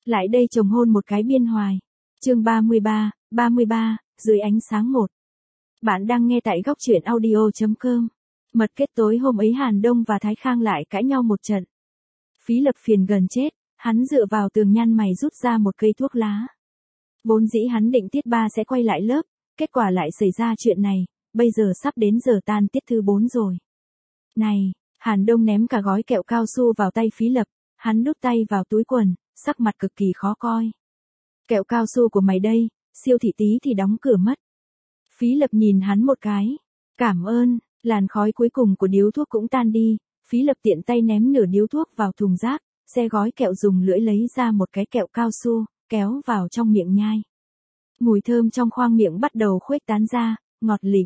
Lại đây chồng hôn một cái biên hoài. Chương 33, dưới ánh sáng một. Bạn đang nghe tại góc truyện audio.com. Mật kết tối hôm ấy Hàn Đông và Thái Khang lại cãi nhau một trận. Phí Lập phiền gần chết, hắn dựa vào tường nhăn mày rút ra một cây thuốc lá. Vốn dĩ hắn định tiết 3 sẽ quay lại lớp, kết quả lại xảy ra chuyện này, bây giờ sắp đến giờ tan tiết thứ 4 rồi. Này, Hàn Đông ném cả gói kẹo cao su vào tay Phí Lập, hắn đút tay vào túi quần, sắc mặt cực kỳ khó coi. Kẹo cao su của mày đây, siêu thị tí thì đóng cửa mất. Phí Lập nhìn hắn một cái. Cảm ơn, làn khói cuối cùng của điếu thuốc cũng tan đi, Phí Lập tiện tay ném nửa điếu thuốc vào thùng rác, xe gói kẹo dùng lưỡi lấy ra một cái kẹo cao su, kéo vào trong miệng nhai. Mùi thơm trong khoang miệng bắt đầu khuếch tán ra, ngọt lịm.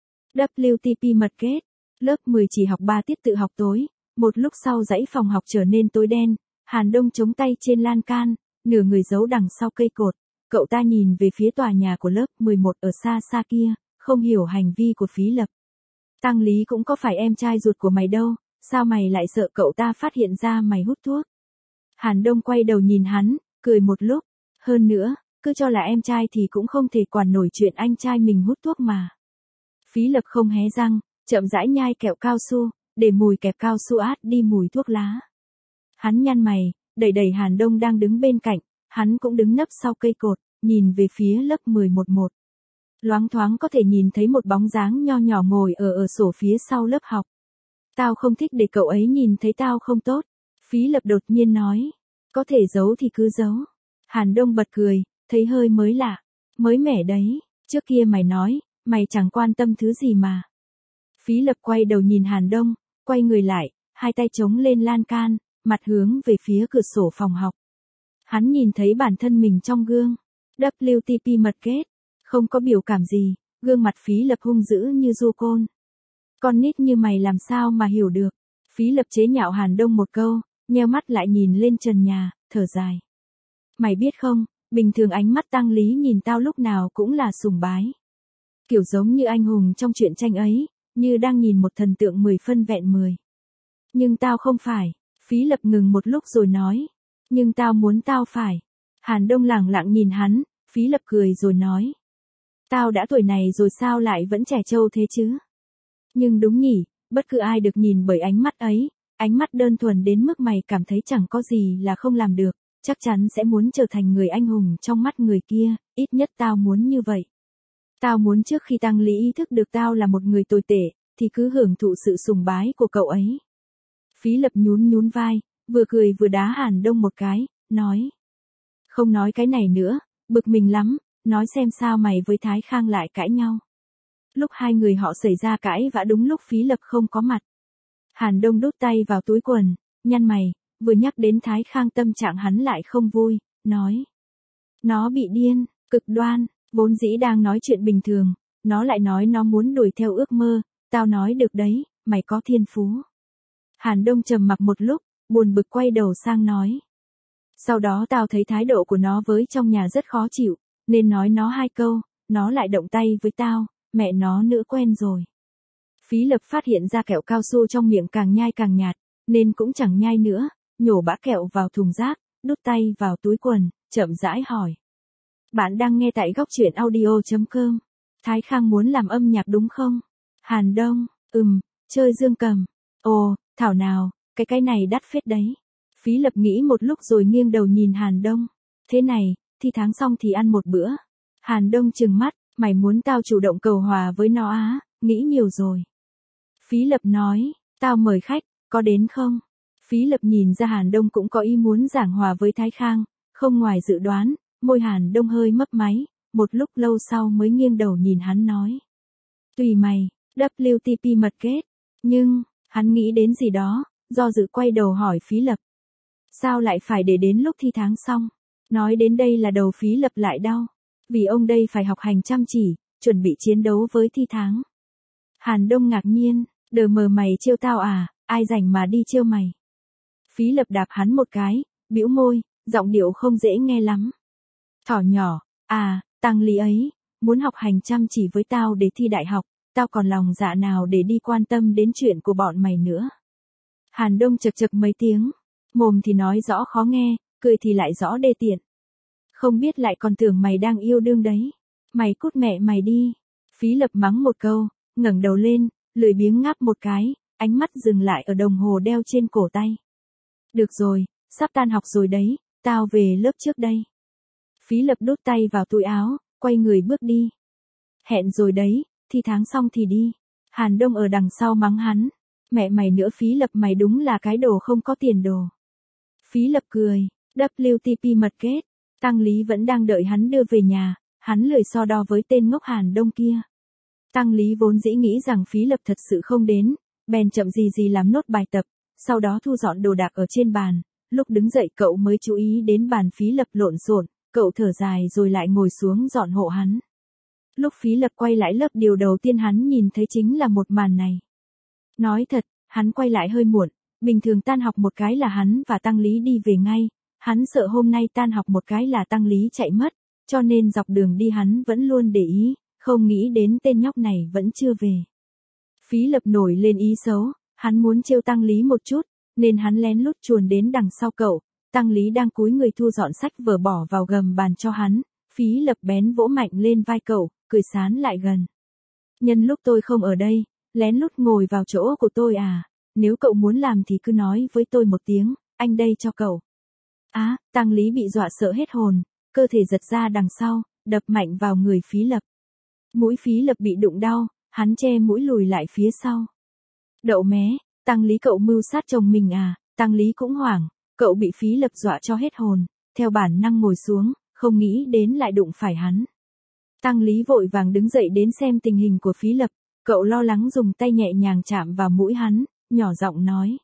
WTP mật kết. Lớp 10 chỉ học 3 tiết tự học tối, một lúc sau dãy phòng học trở nên tối đen, Hàn Đông chống tay trên lan can, nửa người giấu đằng sau cây cột, cậu ta nhìn về phía tòa nhà của lớp 11 ở xa xa kia, không hiểu hành vi của Phí Lập. Tăng Lý cũng có phải em trai ruột của mày đâu, sao mày lại sợ cậu ta phát hiện ra mày hút thuốc? Hàn Đông quay đầu nhìn hắn, cười một lúc, hơn nữa, cứ cho là em trai thì cũng không thể quản nổi chuyện anh trai mình hút thuốc mà. Phí Lập không hé răng, chậm rãi nhai kẹo cao su, để mùi kẹo cao su át đi mùi thuốc lá. Hắn nhăn mày, đẩy Hàn Đông đang đứng bên cạnh, hắn cũng đứng nấp sau cây cột, nhìn về phía lớp 11. Loáng thoáng có thể nhìn thấy một bóng dáng nho nhỏ ngồi ở sổ phía sau lớp học. Tao không thích để cậu ấy nhìn thấy tao không tốt. Phí Lập đột nhiên nói. Có thể giấu thì cứ giấu. Hàn Đông bật cười, thấy hơi mới lạ. Mới mẻ đấy, trước kia mày nói, mày chẳng quan tâm thứ gì mà. Phí Lập quay đầu nhìn Hàn Đông, quay người lại, hai tay chống lên lan can, mặt hướng về phía cửa sổ phòng học. Hắn nhìn thấy bản thân mình trong gương. WTP mật kết. Không có biểu cảm gì, gương mặt Phí Lập hung dữ như du côn. Con nít như mày làm sao mà hiểu được. Phí Lập chế nhạo Hàn Đông một câu, nheo mắt lại nhìn lên trần nhà, thở dài. Mày biết không, bình thường ánh mắt Tăng Lý nhìn tao lúc nào cũng là sùng bái. Kiểu giống như anh hùng trong truyện tranh ấy, như đang nhìn một thần tượng 10 phân vẹn 10. Nhưng tao không phải. Phí Lập ngừng một lúc rồi nói. Nhưng tao muốn tao phải. Hàn Đông lẳng lặng nhìn hắn, Phí Lập cười rồi nói. Tao đã tuổi này rồi sao lại vẫn trẻ trâu thế chứ? Nhưng đúng nhỉ, bất cứ ai được nhìn bởi ánh mắt ấy, ánh mắt đơn thuần đến mức mày cảm thấy chẳng có gì là không làm được, chắc chắn sẽ muốn trở thành người anh hùng trong mắt người kia, ít nhất tao muốn như vậy. Tao muốn trước khi Tăng Lý ý thức được tao là một người tồi tệ, thì cứ hưởng thụ sự sùng bái của cậu ấy. Phí Lập nhún vai, vừa cười vừa đá Hàn Đông một cái, nói. Không nói cái này nữa, bực mình lắm, nói xem sao mày với Thái Khang lại cãi nhau. Lúc hai người họ xảy ra cãi vã đúng lúc Phí Lập không có mặt. Hàn Đông đút tay vào túi quần, nhăn mày, vừa nhắc đến Thái Khang tâm trạng hắn lại không vui, nói. Nó bị điên, cực đoan, vốn dĩ đang nói chuyện bình thường, nó lại nói nó muốn đuổi theo ước mơ, tao nói được đấy, mày có thiên phú. Hàn Đông trầm mặc một lúc, buồn bực quay đầu sang nói. Sau đó tao thấy thái độ của nó với trong nhà rất khó chịu, nên nói nó 2 câu, nó lại động tay với tao, mẹ nó nữa quen rồi. Phí Lập phát hiện ra kẹo cao su trong miệng càng nhai càng nhạt, nên cũng chẳng nhai nữa, nhổ bã kẹo vào thùng rác, đút tay vào túi quần, chậm rãi hỏi. Bạn đang nghe tại góc truyện audio.com. Thái Khang muốn làm âm nhạc đúng không? Hàn Đông, chơi dương cầm. Ồ, thảo nào, cái này đắt phết đấy. Phí Lập nghĩ một lúc rồi nghiêng đầu nhìn Hàn Đông. Thế này, thi tháng xong thì ăn một bữa. Hàn Đông trừng mắt, mày muốn tao chủ động cầu hòa với nó á, nghĩ nhiều rồi. Phí Lập nói, tao mời khách, có đến không? Phí Lập nhìn ra Hàn Đông cũng có ý muốn giảng hòa với Thái Khang, không ngoài dự đoán, môi Hàn Đông hơi mấp máy, một lúc lâu sau mới nghiêng đầu nhìn hắn nói. Tùy mày, WTP mật kết. Nhưng, hắn nghĩ đến gì đó, do dự quay đầu hỏi Phí Lập. Sao lại phải để đến lúc thi tháng xong? Nói đến đây là đầu Phí Lập lại đau. Vì ông đây phải học hành chăm chỉ, chuẩn bị chiến đấu với thi tháng. Hàn Đông ngạc nhiên, đờ mờ mày trêu tao à, ai rảnh mà đi trêu mày. Phí Lập đạp hắn một cái, bĩu môi, giọng điệu không dễ nghe lắm. Thỏ nhỏ, Tăng Lý ấy, muốn học hành chăm chỉ với tao để thi đại học, tao còn lòng dạ nào để đi quan tâm đến chuyện của bọn mày nữa. Hàn Đông chật chật mấy tiếng, mồm thì nói rõ khó nghe, cười thì lại rõ đê tiện. Không biết lại còn tưởng mày đang yêu đương đấy. Mày cút mẹ mày đi. Phí Lập mắng một câu, ngẩng đầu lên, lười biếng ngáp một cái, ánh mắt dừng lại ở đồng hồ đeo trên cổ tay. Được rồi, sắp tan học rồi đấy, tao về lớp trước đây. Phí Lập đút tay vào túi áo, quay người bước đi. Hẹn rồi đấy, thi tháng xong thì đi. Hàn Đông ở đằng sau mắng hắn. Mẹ mày nữa Phí Lập, mày đúng là cái đồ không có tiền đồ. Phí Lập cười, WTP mật kết. Tăng Lý vẫn đang đợi hắn đưa về nhà, hắn lười so đo với tên ngốc Hàn Đông kia. Tăng Lý vốn dĩ nghĩ rằng Phí Lập thật sự không đến, bèn chậm gì làm nốt bài tập, sau đó thu dọn đồ đạc ở trên bàn. Lúc đứng dậy cậu mới chú ý đến bàn Phí Lập lộn xộn, cậu thở dài rồi lại ngồi xuống dọn hộ hắn. Lúc Phí Lập quay lại lớp, điều đầu tiên hắn nhìn thấy chính là một màn này. Nói thật, hắn quay lại hơi muộn, bình thường tan học một cái là hắn và Tăng Lý đi về ngay, hắn sợ hôm nay tan học một cái là Tăng Lý chạy mất, cho nên dọc đường đi hắn vẫn luôn để ý, không nghĩ đến tên nhóc này vẫn chưa về. Phí Lập nổi lên ý xấu, hắn muốn trêu Tăng Lý một chút, nên hắn lén lút chuồn đến đằng sau cậu. Tăng Lý đang cúi người thu dọn sách vở bỏ vào gầm bàn cho hắn, Phí Lập bén vỗ mạnh lên vai cậu, cười sán lại gần. Nhân lúc tôi không ở đây, lén lút ngồi vào chỗ của tôi à, nếu cậu muốn làm thì cứ nói với tôi một tiếng, anh đây cho cậu. Á, Tăng Lý bị dọa sợ hết hồn, cơ thể giật ra đằng sau, đập mạnh vào người Phí Lập. Mũi Phí Lập bị đụng đau, hắn che mũi lùi lại phía sau. Đậu mé, Tăng Lý cậu mưu sát chồng mình à, Tăng Lý cũng hoảng, cậu bị Phí Lập dọa cho hết hồn, theo bản năng ngồi xuống, không nghĩ đến lại đụng phải hắn. Tăng Lý vội vàng đứng dậy đến xem tình hình của Phí Lập, cậu lo lắng dùng tay nhẹ nhàng chạm vào mũi hắn, nhỏ giọng nói.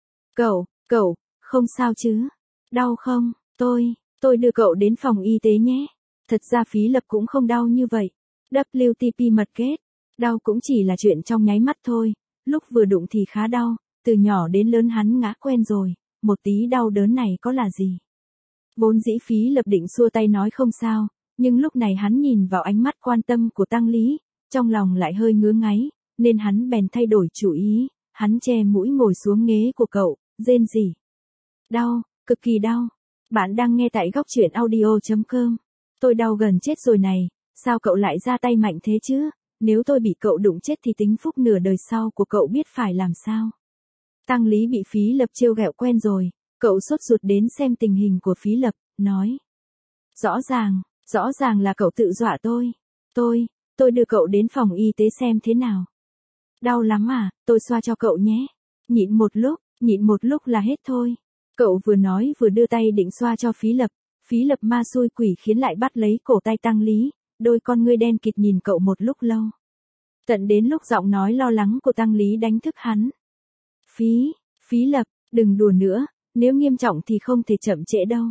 Cậu, không sao chứ? Đau không? Tôi đưa cậu đến phòng y tế nhé. Thật ra Phí Lập cũng không đau như vậy. WTP mật kết. Đau cũng chỉ là chuyện trong nháy mắt thôi, lúc vừa đụng thì khá đau, từ nhỏ đến lớn hắn ngã quen rồi, một tí đau đớn này có là gì. Vốn dĩ Phí Lập định xua tay nói không sao, nhưng lúc này hắn nhìn vào ánh mắt quan tâm của Tăng Lý, trong lòng lại hơi ngứa ngáy, nên hắn bèn thay đổi chủ ý, hắn che mũi ngồi xuống ghế của cậu, rên rỉ. Đau, cực kỳ đau. Bạn đang nghe tại góc truyện audio.com. Tôi đau gần chết rồi này, sao cậu lại ra tay mạnh thế chứ? Nếu tôi bị cậu đụng chết thì tính phúc nửa đời sau của cậu biết phải làm sao? Tăng Lý bị Phí Lập trêu ghẹo quen rồi, cậu sốt ruột đến xem tình hình của Phí Lập, nói. Rõ ràng là cậu tự dọa tôi. Tôi đưa cậu đến phòng y tế xem thế nào. Đau lắm à, tôi xoa cho cậu nhé. Nhịn một lúc là hết thôi. Cậu vừa nói vừa đưa tay định xoa cho Phí Lập ma xui quỷ khiến lại bắt lấy cổ tay Tăng Lý, đôi con ngươi đen kịt nhìn cậu một lúc lâu. Tận đến lúc giọng nói lo lắng của Tăng Lý đánh thức hắn. Phí Lập, đừng đùa nữa, nếu nghiêm trọng thì không thể chậm trễ đâu.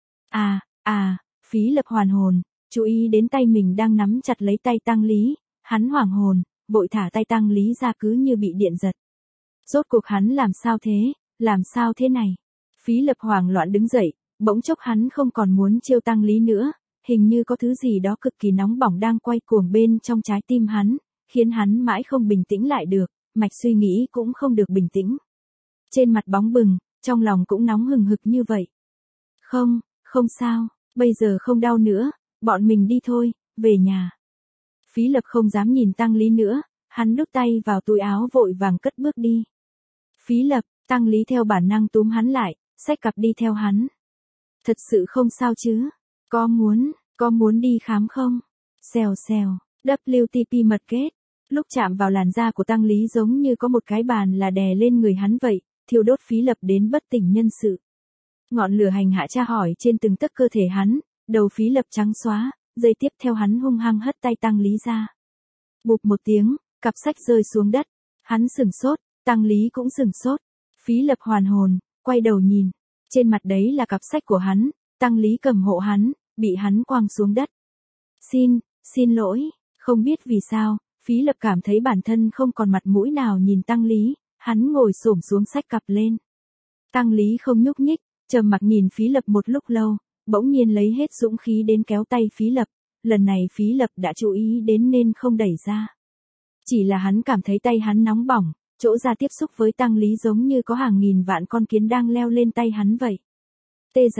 Phí Lập hoàn hồn, chú ý đến tay mình đang nắm chặt lấy tay Tăng Lý, hắn hoảng hồn, vội thả tay Tăng Lý ra cứ như bị điện giật. Rốt cuộc hắn làm sao thế này? Phí Lập hoảng loạn đứng dậy, bỗng chốc hắn không còn muốn trêu Tăng Lý nữa, hình như có thứ gì đó cực kỳ nóng bỏng đang quay cuồng bên trong trái tim hắn, khiến hắn mãi không bình tĩnh lại được, mạch suy nghĩ cũng không được bình tĩnh. Trên mặt bóng bừng, trong lòng cũng nóng hừng hực như vậy. Không sao, bây giờ không đau nữa, bọn mình đi thôi, về nhà. Phí Lập không dám nhìn Tăng Lý nữa, hắn đút tay vào túi áo vội vàng cất bước đi. Phí Lập, Tăng Lý theo bản năng túm hắn lại, xách cặp đi theo hắn. Thật sự không sao chứ? Có muốn đi khám không? Xèo, WTP mật kết. Lúc chạm vào làn da của Tăng Lý giống như có một cái bàn là đè lên người hắn vậy, thiêu đốt Phí Lập đến bất tỉnh nhân sự. Ngọn lửa hành hạ tra hỏi trên từng tấc cơ thể hắn, đầu Phí Lập trắng xóa, giây tiếp theo hắn hung hăng hất tay Tăng Lý ra. Bụp một tiếng, cặp sách rơi xuống đất, hắn sửng sốt, Tăng Lý cũng sửng sốt. Phí Lập hoàn hồn, quay đầu nhìn, trên mặt đấy là cặp sách của hắn, Tăng Lý cầm hộ hắn, bị hắn quăng xuống đất. Xin lỗi, không biết vì sao, Phí Lập cảm thấy bản thân không còn mặt mũi nào nhìn Tăng Lý, hắn ngồi xổm xuống xách cặp lên. Tăng Lý không nhúc nhích, trầm mặc nhìn Phí Lập một lúc lâu, bỗng nhiên lấy hết dũng khí đến kéo tay Phí Lập, lần này Phí Lập đã chú ý đến nên không đẩy ra. Chỉ là hắn cảm thấy tay hắn nóng bỏng, chỗ da tiếp xúc với Tăng Lý giống như có hàng nghìn vạn con kiến đang leo lên tay hắn vậy.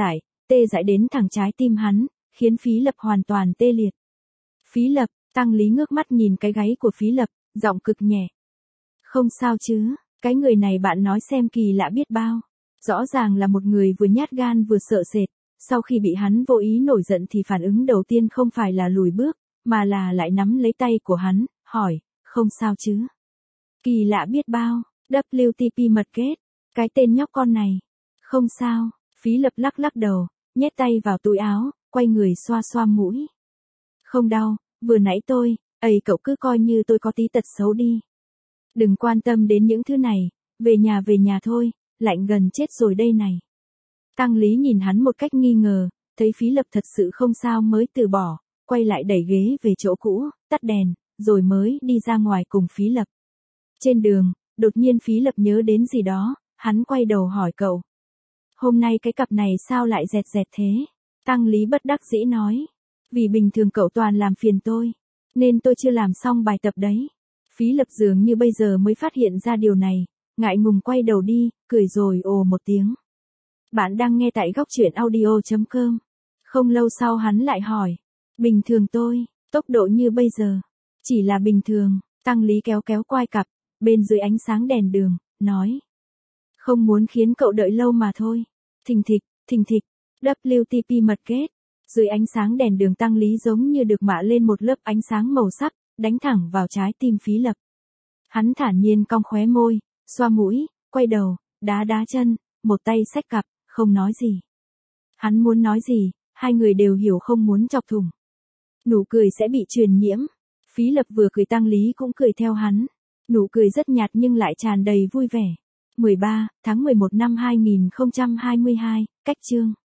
tê dại đến thẳng trái tim hắn, khiến Phí Lập hoàn toàn tê liệt. Phí Lập, Tăng Lý ngước mắt nhìn cái gáy của Phí Lập, giọng cực nhẹ. Không sao chứ, cái người này bạn nói xem kỳ lạ biết bao. Rõ ràng là một người vừa nhát gan vừa sợ sệt, sau khi bị hắn vô ý nổi giận thì phản ứng đầu tiên không phải là lùi bước, mà là lại nắm lấy tay của hắn, hỏi, không sao chứ. Kỳ lạ biết bao, WTP mật kết, cái tên nhóc con này. Không sao, Phí Lập lắc lắc đầu, nhét tay vào túi áo, quay người xoa xoa mũi. Không đau, vừa nãy cậu cứ coi như tôi có tí tật xấu đi. Đừng quan tâm đến những thứ này, về nhà thôi, lạnh gần chết rồi đây này. Tăng Lý nhìn hắn một cách nghi ngờ, thấy Phí Lập thật sự không sao mới từ bỏ, quay lại đẩy ghế về chỗ cũ, tắt đèn, rồi mới đi ra ngoài cùng Phí Lập. Trên đường, đột nhiên Phí Lập nhớ đến gì đó, hắn quay đầu hỏi cậu. Hôm nay cái cặp này sao lại dẹt dẹt thế? Tăng Lý bất đắc dĩ nói. Vì bình thường cậu toàn làm phiền tôi, nên tôi chưa làm xong bài tập đấy. Phí Lập dường như bây giờ mới phát hiện ra điều này, ngại ngùng quay đầu đi, cười rồi ồ một tiếng. Bạn đang nghe tại Góc Truyện Audio.com. Không lâu sau hắn lại hỏi. Bình thường tôi, tốc độ như bây giờ. Chỉ là bình thường, Tăng Lý kéo kéo quai cặp, bên dưới ánh sáng đèn đường, nói. Không muốn khiến cậu đợi lâu mà thôi. Thình thịch, WTP mật kết. Dưới ánh sáng đèn đường Tăng Lý giống như được mạ lên một lớp ánh sáng màu sắc, đánh thẳng vào trái tim Phí Lập. Hắn thản nhiên cong khóe môi, xoa mũi, quay đầu, đá chân, một tay xách cặp, không nói gì. Hắn muốn nói gì, hai người đều hiểu không muốn chọc thủng. Nụ cười sẽ bị truyền nhiễm. Phí Lập vừa cười Tăng Lý cũng cười theo hắn. Nụ cười rất nhạt nhưng lại tràn đầy vui vẻ. 13 tháng 11 năm 2022, cách chương.